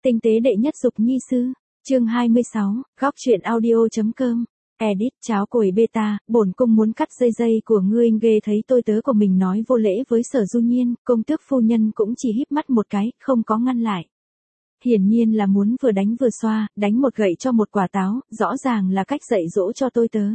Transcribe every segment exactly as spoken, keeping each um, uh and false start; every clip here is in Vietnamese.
Tinh tế đệ nhất dục nhi sư, chương hai mươi sáu, góc truyện audio.com, edit cháo cồi beta, bổn cung muốn cắt dây dây của ngươi ghê thấy tôi tớ của mình nói vô lễ với Sở Du Nhiên, công tước phu nhân cũng chỉ híp mắt một cái, không có ngăn lại. Hiển nhiên là muốn vừa đánh vừa xoa, đánh một gậy cho một quả táo, rõ ràng là cách dạy dỗ cho tôi tớ.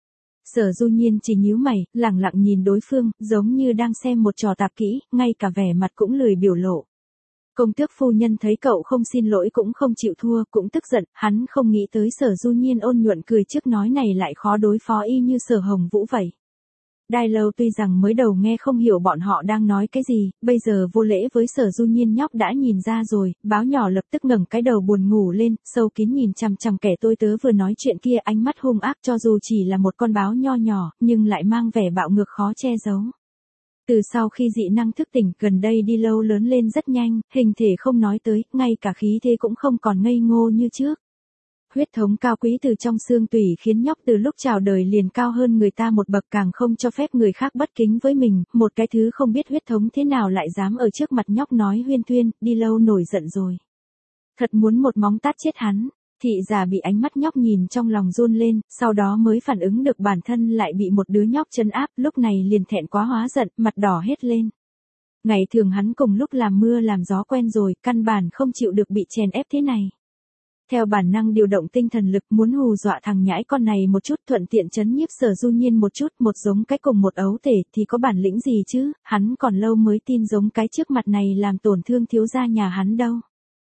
Sở Du Nhiên chỉ nhíu mày, lẳng lặng nhìn đối phương, giống như đang xem một trò tạp kỹ, ngay cả vẻ mặt cũng lười biểu lộ. Công tước phu nhân thấy cậu không xin lỗi cũng không chịu thua, cũng tức giận, hắn không nghĩ tới Sở Du Nhiên ôn nhuận cười trước nói này lại khó đối phó y như Sở Hồng Vũ vậy. Đai Lâu tuy rằng mới đầu nghe không hiểu bọn họ đang nói cái gì, bây giờ vô lễ với Sở Du Nhiên nhóc đã nhìn ra rồi, báo nhỏ lập tức ngẩng cái đầu buồn ngủ lên, sâu kín nhìn chằm chằm kẻ tôi tớ vừa nói chuyện kia, ánh mắt hung ác cho dù chỉ là một con báo nho nhỏ, nhưng lại mang vẻ bạo ngược khó che giấu. Từ sau khi dị năng thức tỉnh, gần đây Đi Lâu lớn lên rất nhanh, hình thể không nói tới, ngay cả khí thế cũng không còn ngây ngô như trước. Huyết thống cao quý từ trong xương tủy khiến nhóc từ lúc chào đời liền cao hơn người ta một bậc, càng không cho phép người khác bất kính với mình, một cái thứ không biết huyết thống thế nào lại dám ở trước mặt nhóc nói huyên thuyên. Đi Lâu nổi giận rồi. Thật muốn một móng tát chết hắn. Thị giả bị ánh mắt nhóc nhìn trong lòng run lên, sau đó mới phản ứng được bản thân lại bị một đứa nhóc trấn áp, lúc này liền thẹn quá hóa giận, mặt đỏ hết lên. Ngày thường hắn cùng lúc làm mưa làm gió quen rồi, căn bản không chịu được bị chèn ép thế này. Theo bản năng điều động tinh thần lực muốn hù dọa thằng nhãi con này một chút, thuận tiện trấn nhiếp Sở Du Nhiên một chút, một giống cái cùng một ấu tể thì có bản lĩnh gì chứ, hắn còn lâu mới tin giống cái trước mặt này làm tổn thương thiếu gia nhà hắn đâu.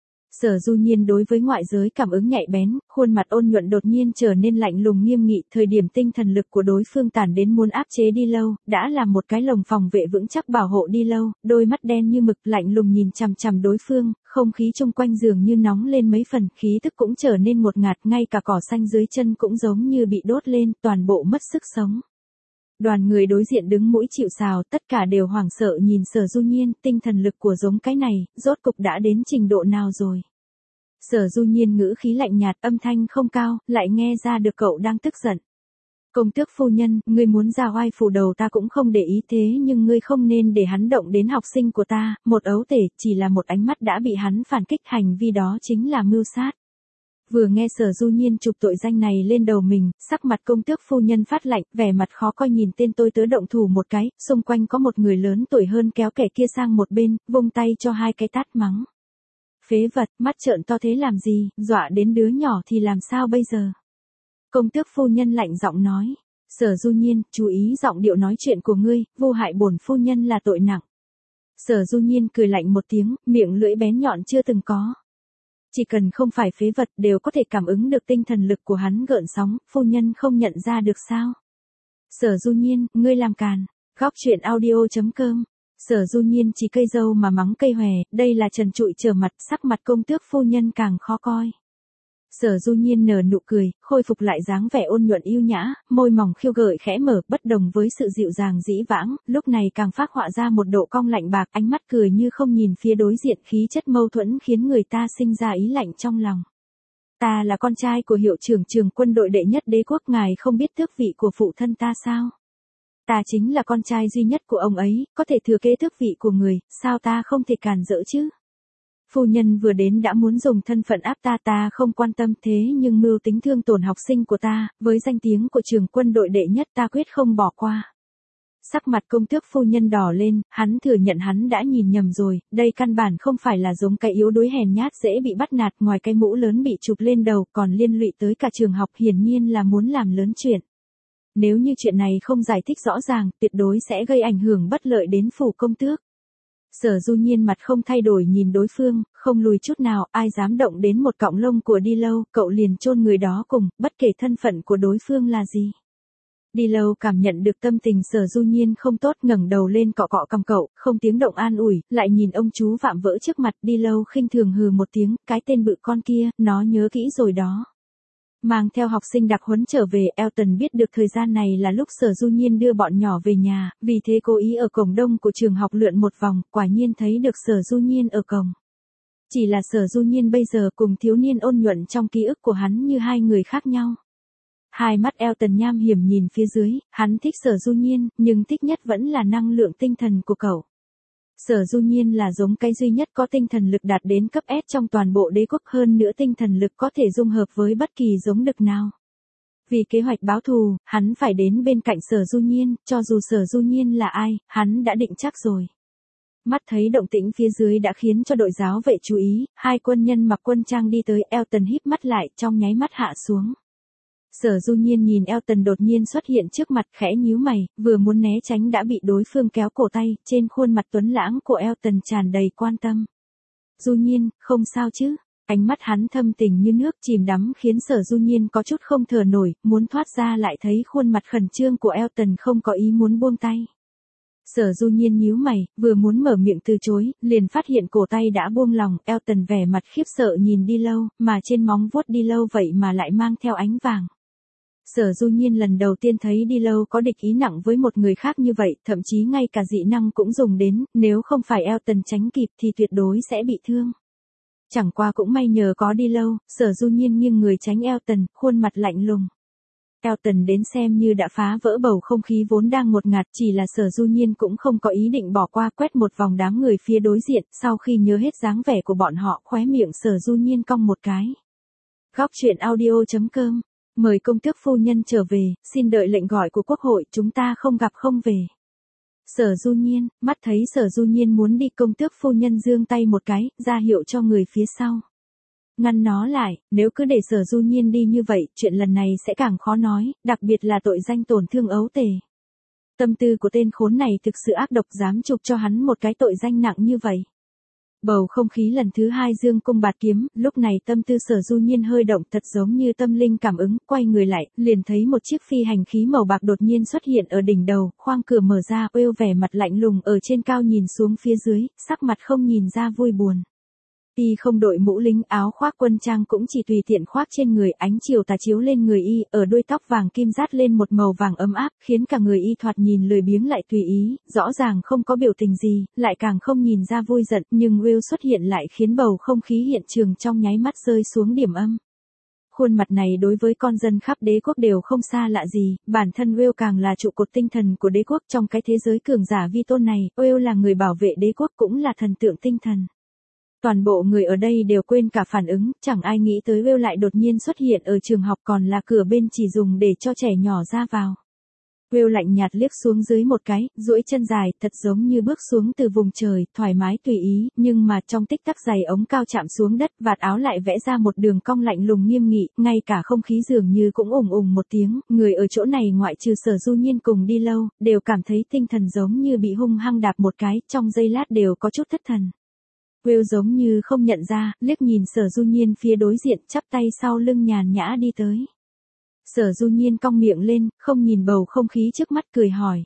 Sở Du Nhiên đối với ngoại giới cảm ứng nhạy bén, khuôn mặt ôn nhuận đột nhiên trở nên lạnh lùng nghiêm nghị, thời điểm tinh thần lực của đối phương tản đến muốn áp chế Đi Lâu, đã là một cái lồng phòng vệ vững chắc bảo hộ Đi Lâu, đôi mắt đen như mực lạnh lùng nhìn chằm chằm đối phương, không khí chung quanh dường như nóng lên mấy phần, khí tức cũng trở nên ngột ngạt, ngay cả cỏ xanh dưới chân cũng giống như bị đốt lên, toàn bộ mất sức sống. Đoàn người đối diện đứng mũi chịu sào, tất cả đều hoảng sợ nhìn Sở Du Nhiên, tinh thần lực của giống cái này, rốt cục đã đến trình độ nào rồi. Sở Du Nhiên ngữ khí lạnh nhạt, âm thanh không cao, lại nghe ra được cậu đang tức giận. Công tước phu nhân, ngươi muốn ra oai phủ đầu ta cũng không để ý, thế nhưng ngươi không nên để hắn động đến học sinh của ta, một ấu tể, chỉ là một ánh mắt đã bị hắn phản kích, hành vi đó chính là mưu sát. Vừa nghe Sở Du Nhiên chụp tội danh này lên đầu mình, sắc mặt công tước phu nhân phát lạnh, vẻ mặt khó coi nhìn tên tôi tớ động thủ một cái, xung quanh có một người lớn tuổi hơn kéo kẻ kia sang một bên, vung tay cho hai cái tát mắng. Phế vật, mắt trợn to thế làm gì, dọa đến đứa nhỏ thì làm sao bây giờ? Công tước phu nhân lạnh giọng nói. Sở Du Nhiên, chú ý giọng điệu nói chuyện của ngươi, vu hại bổn phu nhân là tội nặng. Sở Du Nhiên cười lạnh một tiếng, miệng lưỡi bén nhọn chưa từng có. Chỉ cần không phải phế vật đều có thể cảm ứng được tinh thần lực của hắn gợn sóng, phu nhân không nhận ra được sao? Sở Du Nhiên, ngươi làm càn. Góc truyện audio.com. Sở Du Nhiên chỉ cây dâu mà mắng cây hòe, đây là trần trụi trở mặt, sắc mặt công tước phu nhân càng khó coi. Sở Du Nhiên nở nụ cười, khôi phục lại dáng vẻ ôn nhuận yêu nhã, môi mỏng khiêu gợi khẽ mở, bất đồng với sự dịu dàng dĩ vãng, lúc này càng phác họa ra một độ cong lạnh bạc, ánh mắt cười như không nhìn phía đối diện, khí chất mâu thuẫn khiến người ta sinh ra ý lạnh trong lòng. Ta là con trai của hiệu trưởng trường quân đội đệ nhất đế quốc, ngài không biết tước vị của phụ thân ta sao? Ta chính là con trai duy nhất của ông ấy, có thể thừa kế tước vị của người, sao ta không thể cản rỡ chứ? Phu nhân vừa đến đã muốn dùng thân phận áp ta, ta không quan tâm, thế nhưng mưu tính thương tổn học sinh của ta, với danh tiếng của trường quân đội đệ nhất ta quyết không bỏ qua. Sắc mặt công tước phu nhân đỏ lên, hắn thừa nhận hắn đã nhìn nhầm rồi, đây căn bản không phải là giống cái yếu đuối hèn nhát dễ bị bắt nạt, ngoài cái mũ lớn bị chụp lên đầu còn liên lụy tới cả trường học, hiển nhiên là muốn làm lớn chuyện. Nếu như chuyện này không giải thích rõ ràng, tuyệt đối sẽ gây ảnh hưởng bất lợi đến phủ công tước. Sở Du Nhiên mặt không thay đổi nhìn đối phương, không lùi chút nào, ai dám động đến một cọng lông của Đi Lâu, cậu liền chôn người đó cùng, bất kể thân phận của đối phương là gì. Đi Lâu cảm nhận được tâm tình Sở Du Nhiên không tốt, ngẩng đầu lên cọ cọ cằm cậu, không tiếng động an ủi, lại nhìn ông chú vạm vỡ trước mặt. Đi Lâu khinh thường hừ một tiếng, cái tên bự con kia, nó nhớ kỹ rồi đó. Mang theo học sinh đặc huấn trở về, Elton biết được thời gian này là lúc Sở Du Nhiên đưa bọn nhỏ về nhà, vì thế cố ý ở cổng đông của trường học lượn một vòng, quả nhiên thấy được Sở Du Nhiên ở cổng. Chỉ là Sở Du Nhiên bây giờ cùng thiếu niên ôn nhuận trong ký ức của hắn như hai người khác nhau. Hai mắt Elton nham hiểm nhìn phía dưới, hắn thích Sở Du Nhiên, nhưng thích nhất vẫn là năng lượng tinh thần của cậu. Sở Du Nhiên là giống cái duy nhất có tinh thần lực đạt đến cấp S trong toàn bộ đế quốc, hơn nữa tinh thần lực có thể dung hợp với bất kỳ giống đực nào. Vì kế hoạch báo thù, hắn phải đến bên cạnh Sở Du Nhiên, cho dù Sở Du Nhiên là ai, hắn đã định chắc rồi. Mắt thấy động tĩnh phía dưới đã khiến cho đội giáo vệ chú ý, hai quân nhân mặc quân trang đi tới, Elton híp mắt lại, trong nháy mắt hạ xuống. Sở Du Nhiên nhìn Elton đột nhiên xuất hiện trước mặt, khẽ nhíu mày, vừa muốn né tránh đã bị đối phương kéo cổ tay, trên khuôn mặt tuấn lãng của Elton tràn đầy quan tâm. Du Nhiên, không sao chứ? Ánh mắt hắn thâm tình như nước chìm đắm khiến Sở Du Nhiên có chút không thở nổi, muốn thoát ra lại thấy khuôn mặt khẩn trương của Elton không có ý muốn buông tay. Sở Du Nhiên nhíu mày, vừa muốn mở miệng từ chối, liền phát hiện cổ tay đã buông lòng, Elton vẻ mặt khiếp sợ nhìn đi lâu, mà trên móng vuốt đi lâu vậy mà lại mang theo ánh vàng. Sở Du Nhiên lần đầu tiên thấy đi lâu có địch ý nặng với một người khác như vậy, thậm chí ngay cả dị năng cũng dùng đến, nếu không phải Elton tránh kịp thì tuyệt đối sẽ bị thương. Chẳng qua cũng may nhờ có đi lâu, Sở Du Nhiên nghiêng người tránh Elton, khuôn mặt lạnh lùng. Elton đến xem như đã phá vỡ bầu không khí vốn đang ngột ngạt, chỉ là Sở Du Nhiên cũng không có ý định bỏ qua, quét một vòng đám người phía đối diện, sau khi nhớ hết dáng vẻ của bọn họ, khóe miệng Sở Du Nhiên cong một cái. Góc truyện audio chấm com, mời công tước phu nhân trở về, xin đợi lệnh gọi của quốc hội, chúng ta không gặp không về. Sở Du Nhiên, mắt thấy Sở Du Nhiên muốn đi, công tước phu nhân giương tay một cái, ra hiệu cho người phía sau. Ngăn nó lại, nếu cứ để Sở Du Nhiên đi như vậy, chuyện lần này sẽ càng khó nói, đặc biệt là tội danh tổn thương ấu tể. Tâm tư của tên khốn này thực sự ác độc, dám chụp cho hắn một cái tội danh nặng như vậy. Bầu không khí lần thứ hai dương cung bạt kiếm, lúc này tâm tư Sở Du Nhiên hơi động, thật giống như tâm linh cảm ứng, quay người lại, liền thấy một chiếc phi hành khí màu bạc đột nhiên xuất hiện ở đỉnh đầu, khoang cửa mở ra, Will vẻ mặt lạnh lùng ở trên cao nhìn xuống phía dưới, sắc mặt không nhìn ra vui buồn. Y không đội mũ lính, áo khoác quân trang cũng chỉ tùy tiện khoác trên người, ánh chiều tà chiếu lên người y, ở đuôi tóc vàng kim dát lên một màu vàng ấm áp, khiến cả người y thoạt nhìn lười biếng lại tùy ý, rõ ràng không có biểu tình gì, lại càng không nhìn ra vui giận, nhưng Will xuất hiện lại khiến bầu không khí hiện trường trong nháy mắt rơi xuống điểm âm. Khuôn mặt này đối với con dân khắp đế quốc đều không xa lạ gì, bản thân Will càng là trụ cột tinh thần của đế quốc trong cái thế giới cường giả vi tôn này, Will là người bảo vệ đế quốc cũng là thần tượng tinh thần. Toàn bộ người ở đây đều quên cả phản ứng, chẳng ai nghĩ tới Will lại đột nhiên xuất hiện ở trường học, còn là cửa bên chỉ dùng để cho trẻ nhỏ ra vào. Will lạnh nhạt liếc xuống dưới một cái, duỗi chân dài, thật giống như bước xuống từ vùng trời, thoải mái tùy ý, nhưng mà trong tích tắc giày ống cao chạm xuống đất, vạt áo lại vẽ ra một đường cong lạnh lùng nghiêm nghị, ngay cả không khí dường như cũng ùng ùng một tiếng, người ở chỗ này ngoại trừ Sở Du Nhiên cùng đi lâu, đều cảm thấy tinh thần giống như bị hung hăng đạp một cái, trong giây lát đều có chút thất thần. Will giống như không nhận ra, liếc nhìn Sở Du Nhiên phía đối diện, chắp tay sau lưng nhàn nhã đi tới. Sở Du Nhiên cong miệng lên, không nhìn bầu không khí trước mắt, cười hỏi.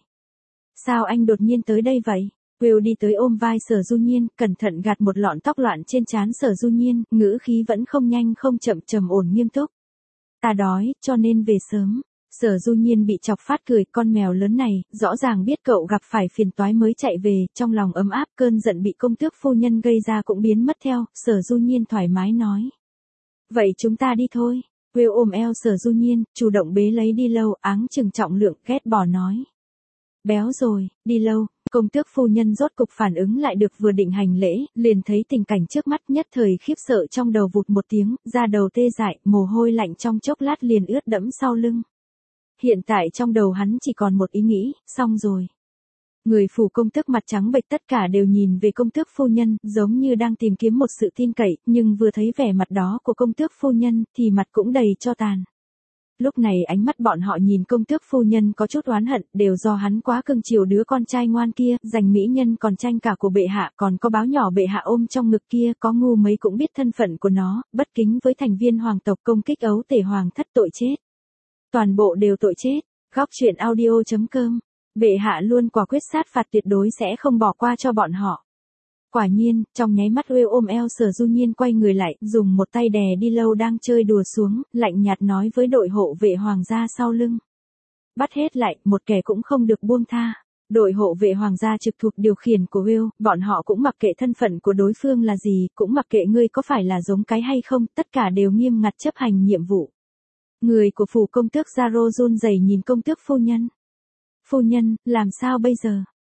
Sao anh đột nhiên tới đây vậy? Will đi tới ôm vai Sở Du Nhiên, cẩn thận gạt một lọn tóc loạn trên trán Sở Du Nhiên, ngữ khí vẫn không nhanh không chậm, trầm ổn nghiêm túc. Ta đói, cho nên về sớm. Sở Du Nhiên bị chọc phát cười, con mèo lớn này, rõ ràng biết cậu gặp phải phiền toái mới chạy về, trong lòng ấm áp, cơn giận bị công tước phu nhân gây ra cũng biến mất theo, Sở Du Nhiên thoải mái nói. Vậy chúng ta đi thôi. Will ôm eo Sở Du Nhiên, chủ động bế lấy đi lâu, áng chừng trọng lượng, ghét bỏ nói. Béo rồi, đi lâu. Công tước phu nhân rốt cục phản ứng lại được, vừa định hành lễ, liền thấy tình cảnh trước mắt, nhất thời khiếp sợ, trong đầu vụt một tiếng, da đầu tê dại, mồ hôi lạnh trong chốc lát liền ướt đẫm sau lưng. Hiện tại trong đầu hắn chỉ còn một ý nghĩ, xong rồi. Người phủ công tước mặt trắng bệch tất cả đều nhìn về công tước phu nhân, giống như đang tìm kiếm một sự tin cậy, nhưng vừa thấy vẻ mặt đó của công tước phu nhân, thì mặt cũng đầy tro tàn. Lúc này ánh mắt bọn họ nhìn công tước phu nhân có chút oán hận, đều do hắn quá cưng chiều đứa con trai ngoan kia, giành mỹ nhân còn tranh cả của bệ hạ, còn có báo nhỏ bệ hạ ôm trong ngực kia, có ngu mấy cũng biết thân phận của nó, bất kính với thành viên hoàng tộc, công kích ấu tể hoàng thất, tội chết. Toàn bộ đều tội chết. Góc truyện audio chấm com, bệ hạ luôn quả quyết sát phạt, tuyệt đối sẽ không bỏ qua cho bọn họ. Quả nhiên, trong nháy mắt Will ôm eo Sở Du Nhiên quay người lại, dùng một tay đè đi lâu đang chơi đùa xuống, lạnh nhạt nói với đội hộ vệ hoàng gia sau lưng. Bắt hết lại, một kẻ cũng không được buông tha. Đội hộ vệ hoàng gia trực thuộc điều khiển của Will, bọn họ cũng mặc kệ thân phận của đối phương là gì, cũng mặc kệ ngươi có phải là giống cái hay không, tất cả đều nghiêm ngặt chấp hành nhiệm vụ. Người của phủ công tước Zaro run rẩy nhìn công tước phu nhân. Phu nhân, làm sao bây giờ?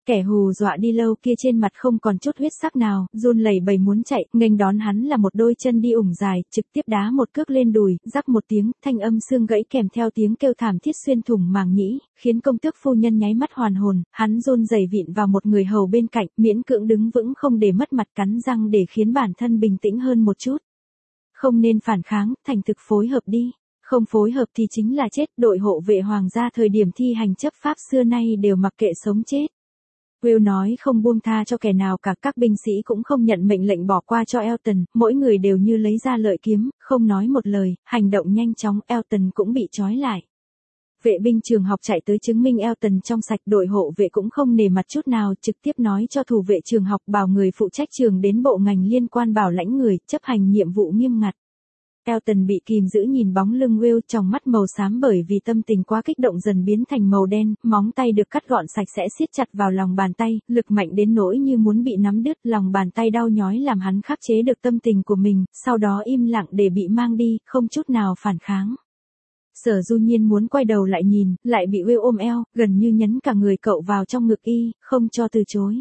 Kẻ hù dọa đi lâu kia trên mặt không còn chút huyết sắc nào, run lẩy bẩy muốn chạy, nghênh đón hắn là một đôi chân đi ủng dài, trực tiếp đá một cước lên đùi, rắc một tiếng, thanh âm xương gãy kèm theo tiếng kêu thảm thiết xuyên thủng màng nhĩ, khiến công tước phu nhân nháy mắt hoàn hồn, hắn run rẩy vịn vào một người hầu bên cạnh, miễn cưỡng đứng vững không để mất mặt, cắn răng để khiến bản thân bình tĩnh hơn một chút. Không nên phản kháng, thành thực phối hợp đi. Không phối hợp thì chính là chết, đội hộ vệ hoàng gia thời điểm thi hành chấp pháp xưa nay đều mặc kệ sống chết. Will nói không buông tha cho kẻ nào cả, các binh sĩ cũng không nhận mệnh lệnh bỏ qua cho Elton, mỗi người đều như lấy ra lợi kiếm, không nói một lời, hành động nhanh chóng, Elton cũng bị trói lại. Vệ binh trường học chạy tới chứng minh Elton trong sạch, đội hộ vệ cũng không nề mặt chút nào, trực tiếp nói cho thủ vệ trường học bảo người phụ trách trường đến bộ ngành liên quan bảo lãnh người, chấp hành nhiệm vụ nghiêm ngặt. Elton bị kìm giữ nhìn bóng lưng Will, trong mắt màu xám bởi vì tâm tình quá kích động dần biến thành màu đen, móng tay được cắt gọn sạch sẽ siết chặt vào lòng bàn tay, lực mạnh đến nỗi như muốn bị nắm đứt, lòng bàn tay đau nhói làm hắn khắc chế được tâm tình của mình, sau đó im lặng để bị mang đi, không chút nào phản kháng. Sở Du Nhiên muốn quay đầu lại nhìn, lại bị Will ôm eo, gần như nhấn cả người cậu vào trong ngực y, không cho từ chối.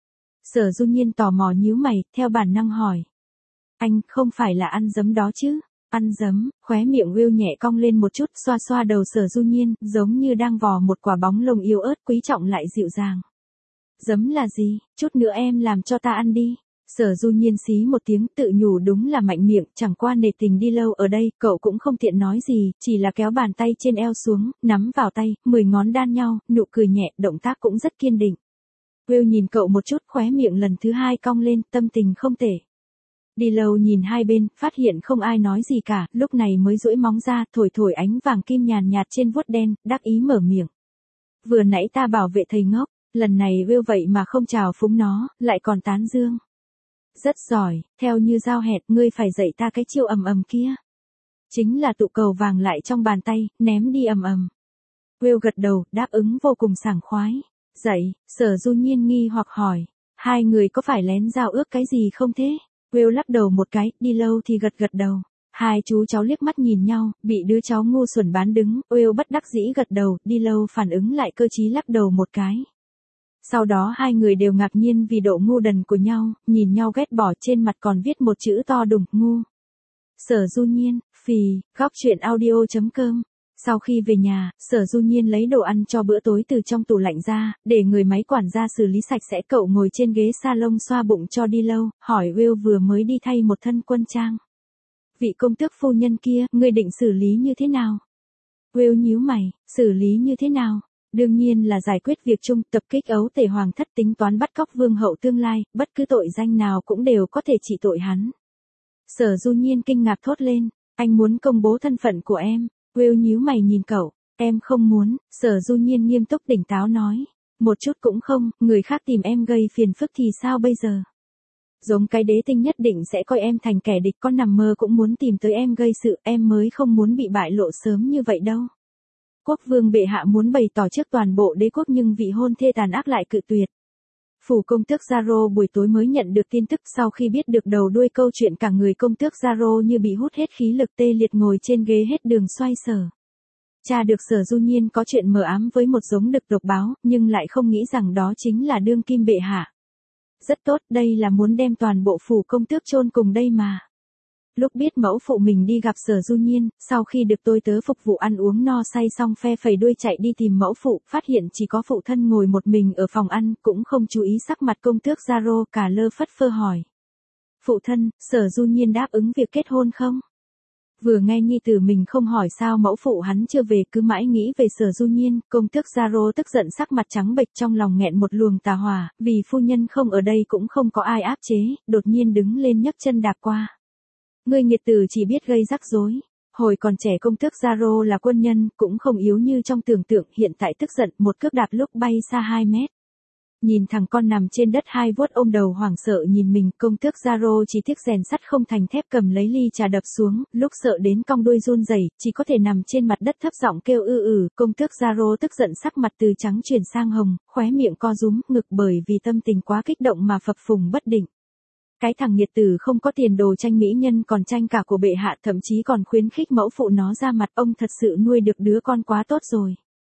Sở Du Nhiên tò mò nhíu mày, theo bản năng hỏi. Anh, không phải là ăn giấm đó chứ? Ăn giấm, khóe miệng Will nhẹ cong lên một chút, xoa xoa đầu Sở Du Nhiên, giống như đang vò một quả bóng lông yếu ớt, quý trọng lại dịu dàng. Giấm là gì, chút nữa em làm cho ta ăn đi. Sở Du Nhiên xí một tiếng, tự nhủ đúng là mạnh miệng, chẳng qua nề tình đi lâu ở đây, cậu cũng không tiện nói gì, chỉ là kéo bàn tay trên eo xuống, nắm vào tay, mười ngón đan nhau, nụ cười nhẹ, động tác cũng rất kiên định. Will nhìn cậu một chút, khóe miệng lần thứ hai cong lên, tâm tình không tệ. Đi lâu nhìn hai bên, phát hiện không ai nói gì cả, lúc này mới duỗi móng ra, thổi thổi ánh vàng kim nhàn nhạt trên vuốt đen, đắc ý mở miệng. Vừa nãy ta bảo vệ thầy ngốc, lần này Will vậy mà không chào phúng nó, lại còn tán dương. Rất giỏi, theo như giao hẹn, ngươi phải dạy ta cái chiêu ầm ầm kia. Chính là tụ cầu vàng lại trong bàn tay, ném đi ầm ầm. Will gật đầu, đáp ứng vô cùng sảng khoái. Dạy, Sở Du Nhiên nghi hoặc hỏi, hai người có phải lén giao ước cái gì không thế? Will lắc đầu một cái, đi lâu thì gật gật đầu. Hai chú cháu liếc mắt nhìn nhau, bị đứa cháu ngu xuẩn bán đứng, Will bất đắc dĩ gật đầu, đi lâu phản ứng lại cơ trí lắc đầu một cái. Sau đó hai người đều ngạc nhiên vì độ ngu đần của nhau, nhìn nhau ghét bỏ, trên mặt còn viết một chữ to đùng, ngu. Sở Du Nhiên, phì, góc truyện audio chấm com. Sau khi về nhà, Sở Du Nhiên lấy đồ ăn cho bữa tối từ trong tủ lạnh ra, để người máy quản gia xử lý sạch sẽ. Cậu ngồi trên ghế salon xoa bụng cho đi lâu, hỏi Will vừa mới đi thay một thân quân trang. Vị công tước phu nhân kia, ngươi định xử lý như thế nào? Will nhíu mày, xử lý như thế nào? Đương nhiên là giải quyết việc chung, tập kích ấu tể hoàng thất, tính toán bắt cóc vương hậu tương lai, bất cứ tội danh nào cũng đều có thể trị tội hắn. Sở Du Nhiên kinh ngạc thốt lên, anh muốn công bố thân phận của em. Will nhíu mày nhìn cậu, em không muốn, Sở Du Nhiên nghiêm túc tỉnh táo nói. Một chút cũng không, người khác tìm em gây phiền phức thì sao bây giờ? Giống cái đế tinh nhất định sẽ coi em thành kẻ địch, có nằm mơ cũng muốn tìm tới em gây sự, em mới không muốn bị bại lộ sớm như vậy đâu. Quốc vương bệ hạ muốn bày tỏ trước toàn bộ đế quốc nhưng vị hôn thê tàn ác lại cự tuyệt. Phủ công tước Zaro buổi tối mới nhận được tin tức, sau khi biết được đầu đuôi câu chuyện cả người công tước Zaro như bị hút hết khí lực, tê liệt ngồi trên ghế hết đường xoay sở. Cha được Sở Du Nhiên có chuyện mờ ám với một giống đực độc báo, nhưng lại không nghĩ rằng đó chính là đương kim bệ hạ. Rất tốt, đây là muốn đem toàn bộ phủ công tước chôn cùng đây mà. Lúc biết mẫu phụ mình đi gặp Sở Du Nhiên, sau khi được tôi tớ phục vụ ăn uống no say xong phe phẩy đuôi chạy đi tìm mẫu phụ, phát hiện chỉ có phụ thân ngồi một mình ở phòng ăn, cũng không chú ý sắc mặt công tước Zaro, cả lơ phất phơ hỏi. Phụ thân, Sở Du Nhiên đáp ứng việc kết hôn không? Vừa nghe nhi tử mình không hỏi sao mẫu phụ hắn chưa về, cứ mãi nghĩ về Sở Du Nhiên, công tước Zaro tức giận sắc mặt trắng bệch, trong lòng nghẹn một luồng tà hỏa, vì phu nhân không ở đây cũng không có ai áp chế, đột nhiên đứng lên nhấc chân đạp qua. Ngươi nghiệt tử chỉ biết gây rắc rối. Hồi còn trẻ công tước Zaro là quân nhân, cũng không yếu như trong tưởng tượng, hiện tại tức giận, một cước đạp lúc bay xa hai mét. Nhìn thằng con nằm trên đất hai vuốt ôm đầu hoảng sợ nhìn mình, công tước Zaro chỉ tiếc rèn sắt không thành thép, cầm lấy ly trà đập xuống, lúc sợ đến cong đuôi run rẩy, chỉ có thể nằm trên mặt đất thấp giọng kêu ư ử, công tước Zaro tức giận sắc mặt từ trắng chuyển sang hồng, khóe miệng co rúm, ngực bởi vì tâm tình quá kích động mà phập phùng bất định. Cái thằng nghiệt tử không có tiền đồ tranh mỹ nhân còn tranh cả của bệ hạ, thậm chí còn khuyến khích mẫu phụ nó ra mặt, ông thật sự nuôi được đứa con quá tốt rồi.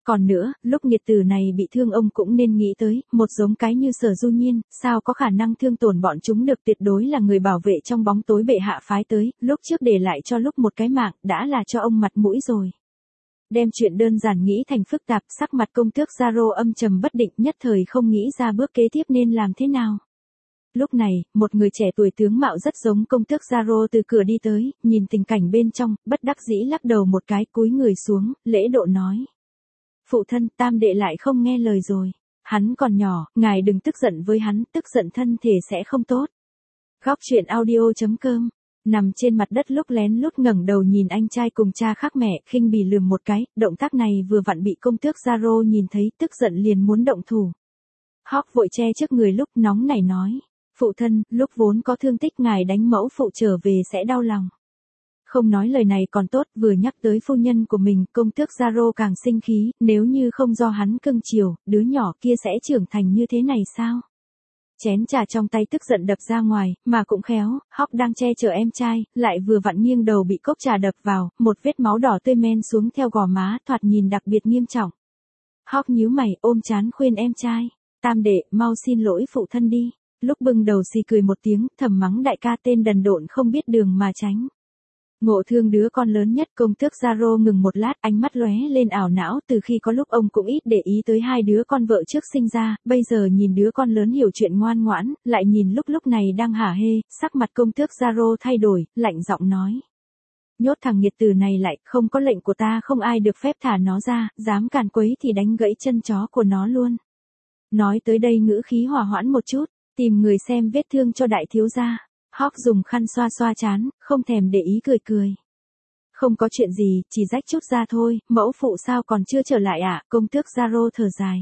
Còn nữa, lúc nghiệt tử này bị thương ông cũng nên nghĩ tới, một giống cái như Sở Du Nhiên, sao có khả năng thương tổn bọn chúng được, tuyệt đối là người bảo vệ trong bóng tối bệ hạ phái tới, lúc trước để lại cho lúc một cái mạng, đã là cho ông mặt mũi rồi. Đem chuyện đơn giản nghĩ thành phức tạp, sắc mặt công tước Zaro âm trầm bất định, nhất thời không nghĩ ra bước kế tiếp nên làm thế nào. Lúc này, một người trẻ tuổi tướng mạo rất giống công tước Zaro từ cửa đi tới, nhìn tình cảnh bên trong, bất đắc dĩ lắc đầu một cái, cúi người xuống, lễ độ nói. Phụ thân, tam đệ lại không nghe lời rồi. Hắn còn nhỏ, ngài đừng tức giận với hắn, tức giận thân thể sẽ không tốt. Góc truyện audio chấm com. Nằm trên mặt đất lúc lén lút ngẩng đầu nhìn anh trai cùng cha khác mẹ, khinh bỉ lườm một cái, động tác này vừa vặn bị công tước Zaro nhìn thấy, tức giận liền muốn động thủ. Hawk vội che trước người lúc nóng nảy nói. Phụ thân, lúc vốn có thương tích ngài đánh mẫu phụ trở về sẽ đau lòng. Không nói lời này còn tốt, vừa nhắc tới phu nhân của mình, công tước Zaro càng sinh khí, nếu như không do hắn cưng chiều, đứa nhỏ kia sẽ trưởng thành như thế này sao? Chén trà trong tay tức giận đập ra ngoài, mà cũng khéo, Hawk đang che chở em trai, lại vừa vặn nghiêng đầu bị cốc trà đập vào, một vết máu đỏ tươi men xuống theo gò má, thoạt nhìn đặc biệt nghiêm trọng. Hawk nhíu mày, ôm chán khuyên em trai, tam đệ, mau xin lỗi phụ thân đi. Lúc bưng đầu xì cười một tiếng, thầm mắng đại ca tên đần độn không biết đường mà tránh. Ngộ thương đứa con lớn nhất, công tước Zaro ngừng một lát, ánh mắt lóe lên ảo não, từ khi có lúc ông cũng ít để ý tới hai đứa con vợ trước sinh ra, bây giờ nhìn đứa con lớn hiểu chuyện ngoan ngoãn, lại nhìn lúc lúc này đang hả hê, sắc mặt công tước Zaro thay đổi, lạnh giọng nói. Nhốt thằng nghiệt tử này lại, không có lệnh của ta không ai được phép thả nó ra, dám càn quấy thì đánh gãy chân chó của nó luôn. Nói tới đây ngữ khí hòa hoãn một chút, tìm người xem vết thương cho đại thiếu gia. Hawk dùng khăn xoa xoa chán, không thèm để ý cười cười. Không có chuyện gì, chỉ rách chút ra thôi, mẫu phụ sao còn chưa trở lại ạ, à? Công tước Zaro thở dài.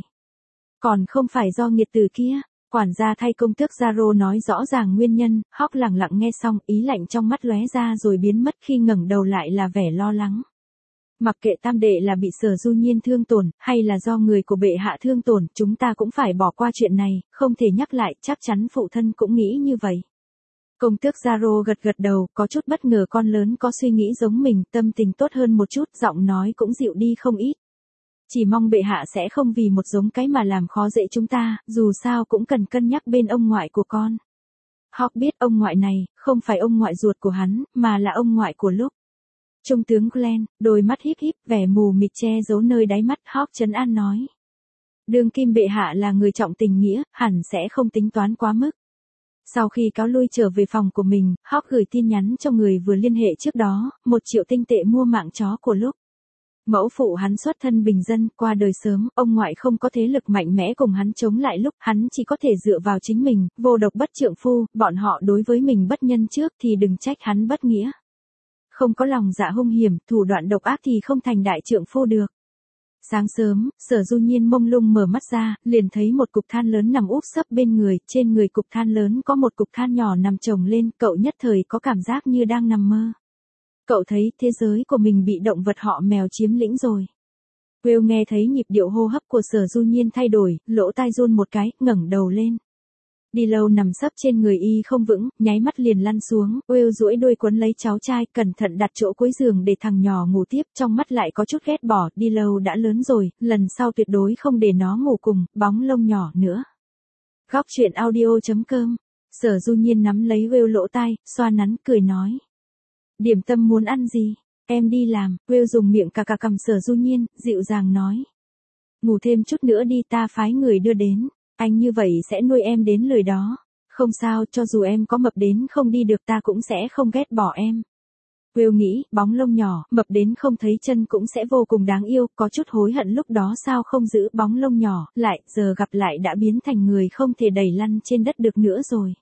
Còn không phải do nghiệt tử kia, quản gia thay công tước Zaro nói rõ ràng nguyên nhân, Hawk lặng lặng nghe xong, ý lạnh trong mắt lóe ra rồi biến mất, khi ngẩng đầu lại là vẻ lo lắng. Mặc kệ tam đệ là bị Sở Du Nhiên thương tổn, hay là do người của bệ hạ thương tổn, chúng ta cũng phải bỏ qua chuyện này, không thể nhắc lại, chắc chắn phụ thân cũng nghĩ như vậy. Công tước Zaro gật gật đầu, có chút bất ngờ con lớn có suy nghĩ giống mình, tâm tình tốt hơn một chút, giọng nói cũng dịu đi không ít. Chỉ mong bệ hạ sẽ không vì một giống cái mà làm khó dễ chúng ta, dù sao cũng cần cân nhắc bên ông ngoại của con. Hawk biết ông ngoại này, không phải ông ngoại ruột của hắn, mà là ông ngoại của lúc. Trung tướng Glenn, đôi mắt híp híp, vẻ mù mịt che giấu nơi đáy mắt, Hawk trấn an nói. Đương kim bệ hạ là người trọng tình nghĩa, hẳn sẽ không tính toán quá mức. Sau khi cáo lui trở về phòng của mình, Hawk gửi tin nhắn cho người vừa liên hệ trước đó, một triệu tinh tệ mua mạng chó của lúc. Mẫu phụ hắn xuất thân bình dân, qua đời sớm, ông ngoại không có thế lực mạnh mẽ cùng hắn chống lại lúc, hắn chỉ có thể dựa vào chính mình, vô độc bất trượng phu, bọn họ đối với mình bất nhân trước thì đừng trách hắn bất nghĩa. Không có lòng dạ hung hiểm, thủ đoạn độc ác thì không thành đại trượng phu được. Sáng sớm, Sở Du Nhiên mông lung mở mắt ra, liền thấy một cục than lớn nằm úp sấp bên người, trên người cục than lớn có một cục than nhỏ nằm chồng lên, cậu nhất thời có cảm giác như đang nằm mơ. Cậu thấy thế giới của mình bị động vật họ mèo chiếm lĩnh rồi. Will nghe thấy nhịp điệu hô hấp của Sở Du Nhiên thay đổi, lỗ tai run một cái, ngẩng đầu lên. Đi lâu nằm sấp trên người y không vững, nháy mắt liền lăn xuống, Will duỗi đuôi quấn lấy cháu trai, cẩn thận đặt chỗ cuối giường để thằng nhỏ ngủ tiếp, trong mắt lại có chút ghét bỏ, đi lâu đã lớn rồi, lần sau tuyệt đối không để nó ngủ cùng, bóng lông nhỏ nữa. Góc truyện audio chấm com. Sở Du Nhiên nắm lấy Will lỗ tai, xoa nắn, cười nói. Điểm tâm muốn ăn gì? Em đi làm, Will dùng miệng cà cà cầm Sở Du Nhiên, dịu dàng nói. Ngủ thêm chút nữa đi, ta phái người đưa đến. Anh như vậy sẽ nuôi em đến lời đó. Không sao, cho dù em có mập đến không đi được ta cũng sẽ không ghét bỏ em. Will nghĩ, bóng lông nhỏ, mập đến không thấy chân cũng sẽ vô cùng đáng yêu, có chút hối hận lúc đó sao không giữ bóng lông nhỏ, lại, giờ gặp lại đã biến thành người không thể đẩy lăn trên đất được nữa rồi.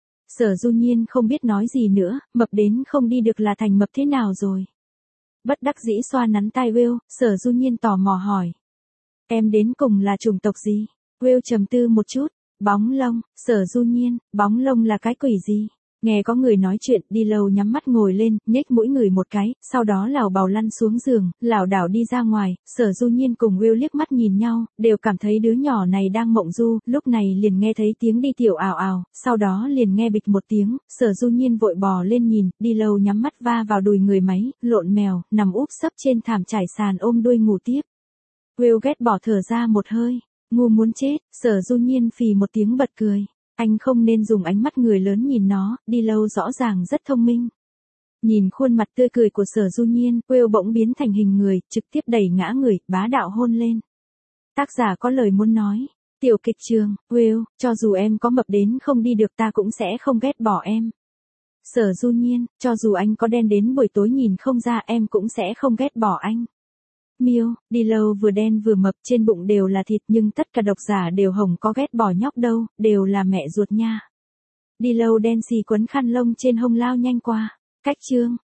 Sở Du Nhiên không biết nói gì nữa, mập đến không đi được là thành mập thế nào rồi. Bất đắc dĩ xoa nắn tai Will, Sở Du Nhiên tò mò hỏi. Em đến cùng là chủng tộc gì? Will trầm tư một chút, bóng lông, Sở Du Nhiên, bóng lông là cái quỷ gì? Nghe có người nói chuyện, đi lâu nhắm mắt ngồi lên, nhếch mũi người một cái, sau đó lảo bào lăn xuống giường, lảo đảo đi ra ngoài, Sở Du Nhiên cùng Will liếc mắt nhìn nhau, đều cảm thấy đứa nhỏ này đang mộng du, lúc này liền nghe thấy tiếng đi tiểu ào ào, sau đó liền nghe bịch một tiếng, Sở Du Nhiên vội bò lên nhìn, đi lâu nhắm mắt va vào đùi người máy, lộn mèo, nằm úp sấp trên thảm trải sàn ôm đuôi ngủ tiếp. Will ghét bỏ thở ra một hơi. Ngu muốn chết, Sở Du Nhiên phì một tiếng bật cười. Anh không nên dùng ánh mắt người lớn nhìn nó, đi lâu rõ ràng rất thông minh. Nhìn khuôn mặt tươi cười của Sở Du Nhiên, Will bỗng biến thành hình người, trực tiếp đẩy ngã người, bá đạo hôn lên. Tác giả có lời muốn nói. Tiểu kịch trường, Will, cho dù em có mập đến không đi được ta cũng sẽ không ghét bỏ em. Sở Du Nhiên, cho dù anh có đen đến buổi tối nhìn không ra em cũng sẽ không ghét bỏ anh. Miêu, đi lâu vừa đen vừa mập trên bụng đều là thịt nhưng tất cả độc giả đều hồng có ghét bỏ nhóc đâu, đều là mẹ ruột nha. Đi lâu đen xì quấn khăn lông trên hông lao nhanh qua. Cách chương.